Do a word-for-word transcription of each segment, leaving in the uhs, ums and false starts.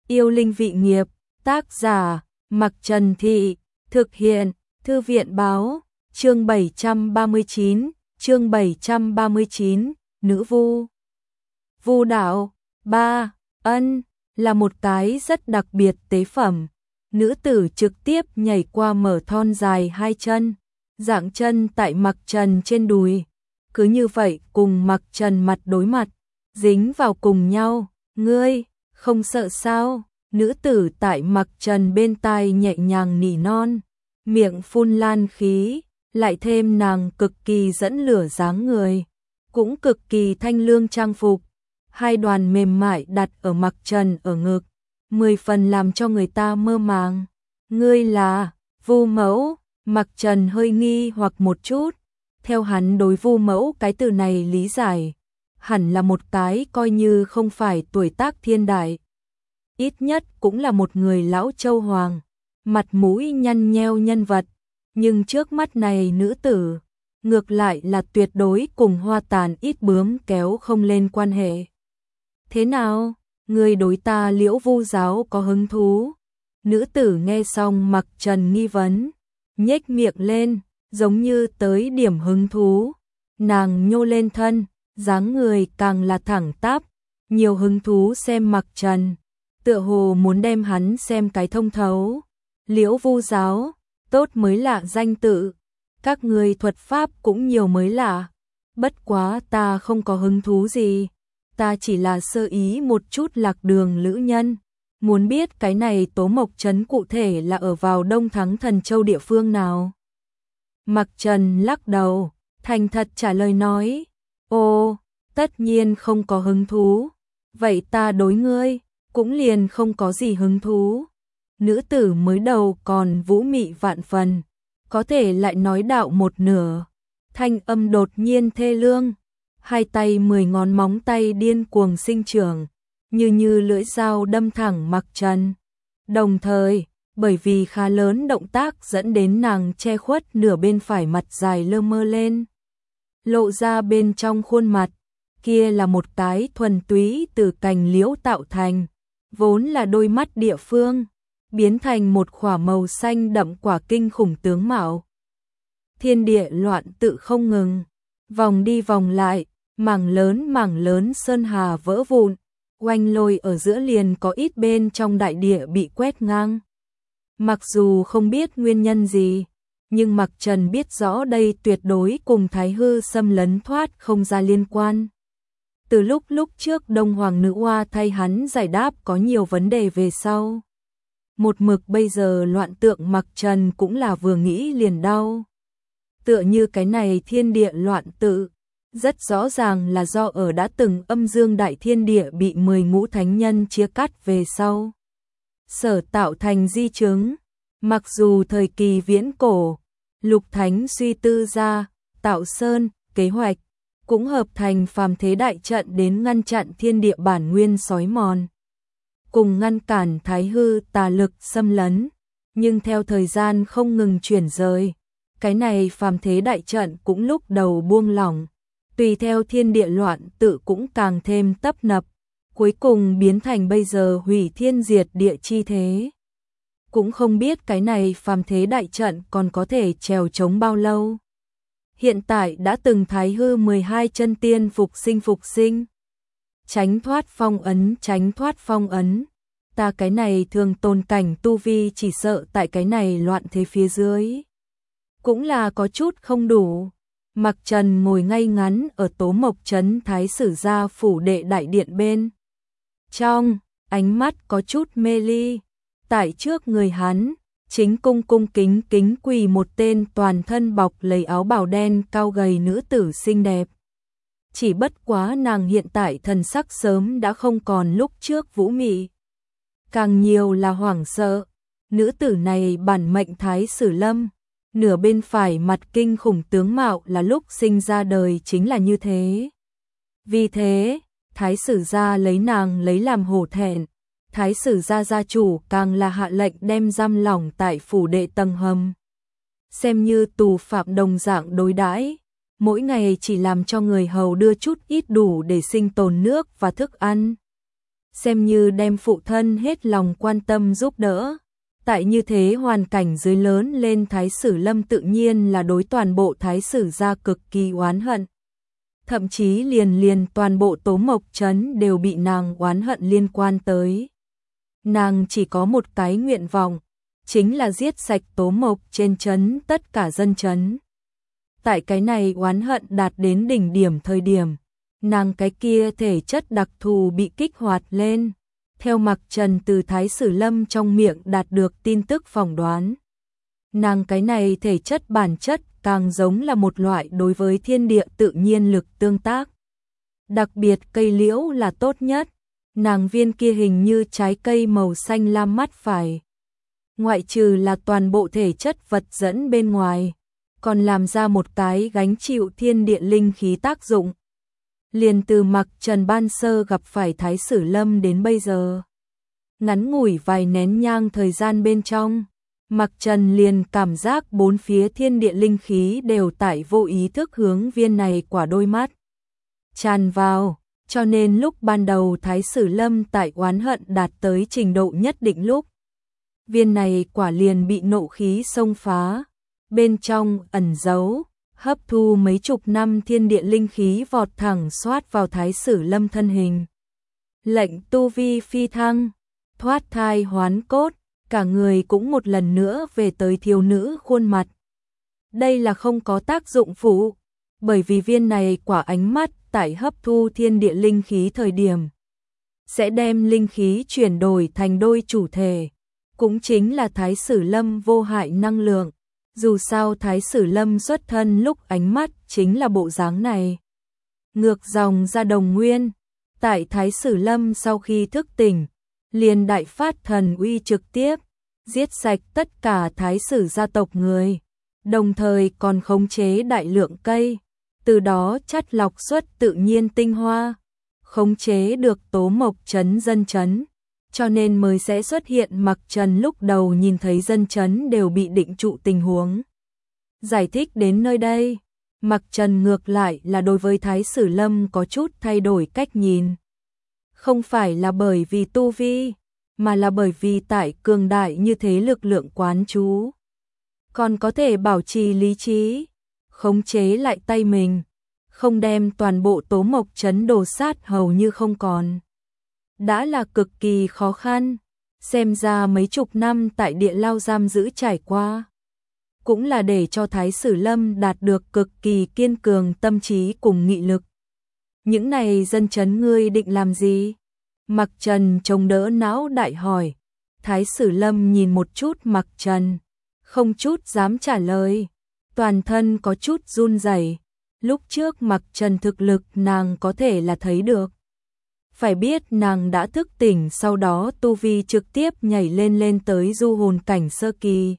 Yêu linh vị nghiệp, tác giả, Mặc Trần Thị, thực hiện, Thư viện báo, chương bảy trăm ba mươi chín, chương bảy trăm ba mươi chín, nữ vu. Vu đạo, ba, ân, là một cái rất đặc biệt tế phẩm. Nữ tử trực tiếp nhảy qua mở thon dài hai chân, dạng chân tại Mặc Trần trên đùi. Cứ như vậy cùng Mặc Trần mặt đối mặt, dính vào cùng nhau. Ngươi, không sợ sao? Nữ tử tại Mặc Trần bên tai nhẹ nhàng nỉ non, miệng phun lan khí, lại thêm nàng cực kỳ dẫn lửa dáng người, cũng cực kỳ thanh lương trang phục. Hai đoàn mềm mại đặt ở Mặc Trần ở ngực, mười phần làm cho người ta mơ màng. Ngươi là Vu mẫu? Mặc Trần hơi nghi hoặc một chút. Theo hắn đối Vu mẫu cái từ này lý giải, hẳn là một cái coi như không phải tuổi tác thiên đại, ít nhất cũng là một người lão châu hoàng, mặt mũi nhăn nheo nhân vật. Nhưng trước mắt này nữ tử, ngược lại là tuyệt đối cùng Hoa Tàn ít bướm kéo không lên quan hệ. Thế nào, người đối ta Liễu Vu giáo có hứng thú? Nữ tử nghe xong Mặc Trần nghi vấn, nhếch miệng lên, giống như tới điểm hứng thú. Nàng nhô lên thân, dáng người càng là thẳng tắp, nhiều hứng thú xem Mặc Trần, tựa hồ muốn đem hắn xem cái thông thấu. Liễu Vu giáo, tốt mới lạ danh tự, các người thuật pháp cũng nhiều mới lạ. Bất quá ta không có hứng thú gì, ta chỉ là sơ ý một chút lạc đường lữ nhân, muốn biết cái này Tố Mộc Trấn cụ thể là ở vào Đông Thắng Thần Châu địa phương nào. Mặc Trần lắc đầu, thành thật trả lời nói, ô, tất nhiên không có hứng thú, vậy ta đối ngươi cũng liền không có gì hứng thú. Nữ tử mới đầu còn vũ mị vạn phần, có thể lại nói đạo một nửa, thanh âm đột nhiên thê lương, hai tay mười ngón móng tay điên cuồng sinh trưởng, như như lưỡi dao đâm thẳng Mặc Trần. Đồng thời, bởi vì khá lớn động tác dẫn đến nàng che khuất nửa bên phải mặt dài lơ mơ lên, lộ ra bên trong khuôn mặt, kia là một cái thuần túy từ cành liễu tạo thành, vốn là đôi mắt địa phương, biến thành một khỏa màu xanh đậm quả kinh khủng tướng mạo. Thiên địa loạn tự không ngừng, vòng đi vòng lại, mảng lớn mảng lớn sơn hà vỡ vụn, oanh lôi ở giữa liền có ít bên trong đại địa bị quét ngang. Mặc dù không biết nguyên nhân gì, nhưng Mặc Trần biết rõ đây tuyệt đối cùng Thái Hư xâm lấn thoát không ra liên quan. Từ lúc lúc trước Đông Hoàng Nữ Oa thay hắn giải đáp có nhiều vấn đề về sau, một mực bây giờ loạn tượng Mặc Trần cũng là vừa nghĩ liền đau. Tựa như cái này thiên địa loạn tự, rất rõ ràng là do ở đã từng âm dương đại thiên địa bị mười ngũ thánh nhân chia cắt về sau sở tạo thành di chứng. Mặc dù thời kỳ viễn cổ, lục thánh suy tư ra, tạo sơn, kế hoạch, cũng hợp thành phàm thế đại trận đến ngăn chặn thiên địa bản nguyên xói mòn, cùng ngăn cản Thái Hư tà lực xâm lấn, nhưng theo thời gian không ngừng chuyển rời, cái này phàm thế đại trận cũng lúc đầu buông lỏng, tùy theo thiên địa loạn tự cũng càng thêm tấp nập, cuối cùng biến thành bây giờ hủy thiên diệt địa chi thế. Cũng không biết cái này phàm thế đại trận còn có thể trèo chống bao lâu. Hiện tại đã từng Thái Hư mười hai chân tiên phục sinh phục sinh, tránh thoát phong ấn, tránh thoát phong ấn. Ta cái này thường tồn cảnh tu vi chỉ sợ tại cái này loạn thế phía dưới cũng là có chút không đủ. Mặc Trần ngồi ngay ngắn ở Tố Mộc Trấn Thái Sử gia phủ đệ đại điện bên trong, ánh mắt có chút mê ly. Tại trước người hắn, chính cung cung kính kính quỳ một tên toàn thân bọc lấy áo bào đen cao gầy nữ tử xinh đẹp. Chỉ bất quá nàng hiện tại thần sắc sớm đã không còn lúc trước vũ mị, càng nhiều là hoảng sợ. Nữ tử này bản mệnh Thái Sử Lâm, nửa bên phải mặt kinh khủng tướng mạo là lúc sinh ra đời chính là như thế. Vì thế, Thái Sử gia lấy nàng lấy làm hổ thẹn. Thái Sử gia gia chủ càng là hạ lệnh đem giam lỏng tại phủ đệ tầng hầm, xem như tù phạm đồng dạng đối đãi, mỗi ngày chỉ làm cho người hầu đưa chút ít đủ để sinh tồn nước và thức ăn. xem như đem phụ thân hết lòng quan tâm giúp đỡ. Tại như thế hoàn cảnh dưới lớn lên, Thái Sử Lâm tự nhiên là đối toàn bộ Thái Sử gia cực kỳ oán hận. Thậm chí liền liền toàn bộ Tố Mộc Trấn đều bị nàng oán hận liên quan tới. Nàng chỉ có một cái nguyện vọng, chính là giết sạch Tố Mộc trên trấn tất cả dân trấn. Tại cái này oán hận đạt đến đỉnh điểm thời điểm, nàng cái kia thể chất đặc thù bị kích hoạt lên. Theo Mặc Trần từ Thái Sử Lâm trong miệng đạt được tin tức phỏng đoán, nàng cái này thể chất bản chất càng giống là một loại đối với thiên địa tự nhiên lực tương tác. Đặc biệt cây liễu là tốt nhất, nàng viên kia hình như trái cây màu xanh lam mắt phải. Ngoại trừ là toàn bộ thể chất vật dẫn bên ngoài, còn làm ra một cái gánh chịu thiên địa linh khí tác dụng. Liền từ Mặc Trần ban sơ gặp phải Thái Sử Lâm đến bây giờ, ngắn ngủi vài nén nhang thời gian bên trong, Mặc Trần liền cảm giác bốn phía thiên địa linh khí đều tại vô ý thức hướng viên này quả đôi mắt tràn vào, cho nên lúc ban đầu Thái Sử Lâm tại oán hận đạt tới trình độ nhất định lúc, viên này quả liền bị nộ khí xông phá, bên trong ẩn giấu, hấp thu mấy chục năm thiên địa linh khí vọt thẳng xoát vào Thái Sử Lâm thân hình. Lệnh tu vi phi thăng, thoát thai hoán cốt, cả người cũng một lần nữa về tới thiếu nữ khuôn mặt. Đây là không có tác dụng phụ, bởi vì viên này quả ánh mắt tại hấp thu thiên địa linh khí thời điểm, sẽ đem linh khí chuyển đổi thành đôi chủ thể, cũng chính là Thái Sử Lâm vô hại năng lượng. Dù sao Thái Sử Lâm xuất thân lúc ánh mắt chính là bộ dáng này. Ngược dòng ra đồng nguyên, tại Thái Sử Lâm sau khi thức tỉnh, liền đại phát thần uy trực tiếp, giết sạch tất cả Thái Sử gia tộc người, đồng thời còn khống chế đại lượng cây, từ đó chắt lọc xuất tự nhiên tinh hoa, khống chế được Tố Mộc Trấn dân trấn. Cho nên mới sẽ xuất hiện Mặc Trần lúc đầu nhìn thấy dân trấn đều bị định trụ tình huống. Giải thích đến nơi đây, Mặc Trần ngược lại là đối với Thái Sử Lâm có chút thay đổi cách nhìn. Không phải là bởi vì tu vi, mà là bởi vì tại cường đại như thế lực lượng quán chú, còn có thể bảo trì lý trí, khống chế lại tay mình, không đem toàn bộ Tố Mộc Trấn đổ sát hầu như không còn. Đã là cực kỳ khó khăn, xem ra mấy chục năm tại địa lao giam giữ trải qua, cũng là để cho Thái Sử Lâm đạt được cực kỳ kiên cường tâm trí cùng nghị lực. Những này dân trấn ngươi định làm gì? Mặc Trần chống đỡ não đại hỏi. Thái Sử Lâm nhìn một chút Mặc Trần, không chút dám trả lời, toàn thân có chút run rẩy. Lúc trước Mặc Trần thực lực nàng có thể là thấy được. Phải biết nàng đã thức tỉnh, sau đó tu vi trực tiếp nhảy lên lên tới du hồn cảnh sơ kỳ.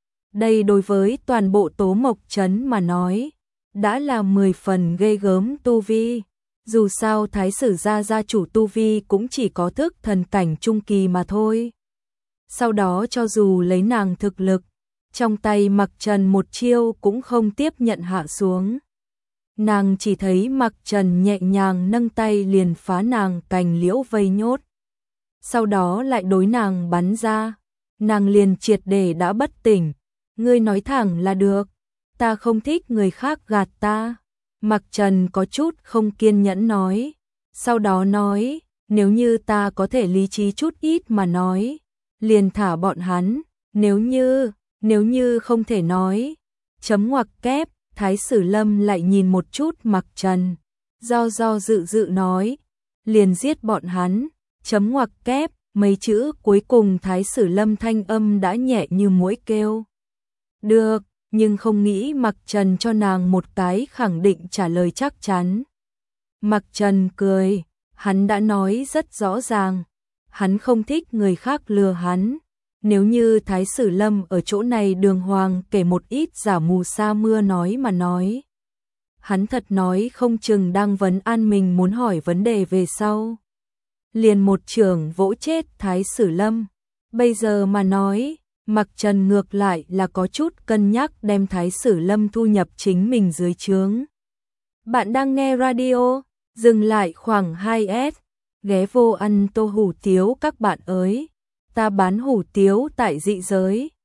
Đây đối với toàn bộ Tố Mộc Trấn mà nói, đã là mười phần ghê gớm tu vi. Dù sao Thái Sử gia gia chủ tu vi cũng chỉ có thức thần cảnh trung kỳ mà thôi. Sau đó cho dù lấy nàng thực lực, trong tay Mặc Trần một chiêu cũng không tiếp nhận hạ xuống. Nàng chỉ thấy Mặc Trần nhẹ nhàng nâng tay liền phá nàng cành liễu vây nhốt. Sau đó lại đối nàng bắn ra. Nàng liền triệt để đã bất tỉnh. Ngươi nói thẳng là được. Ta không thích người khác gạt ta. Mặc Trần có chút không kiên nhẫn nói. Sau đó nói, nếu như ta có thể lý trí chút ít mà nói, liền thả bọn hắn. Nếu như, nếu như không thể nói. Chấm ngoặc kép. Thái Sử Lâm lại nhìn một chút Mặc Trần, do do dự dự nói, liền giết bọn hắn, chấm ngoặc kép, mấy chữ cuối cùng Thái Sử Lâm thanh âm đã nhẹ như muỗi kêu. Được, nhưng không nghĩ Mặc Trần cho nàng một cái khẳng định trả lời chắc chắn. Mặc Trần cười, hắn đã nói rất rõ ràng, hắn không thích người khác lừa hắn. Nếu như Thái Sử Lâm ở chỗ này đường hoàng kể một ít giả mù sa mưa nói mà nói, hắn thật nói không chừng đang vấn an mình muốn hỏi vấn đề về sau. Liền một chưởng vỗ chết Thái Sử Lâm. Bây giờ mà nói, Mặc Trần ngược lại là có chút cân nhắc đem Thái Sử Lâm thu nhập chính mình dưới trướng. Bạn đang nghe radio, dừng lại khoảng hai S. ghé vô ăn tô hủ tiếu các bạn ơi. Ta bán hủ tiếu tại dị giới.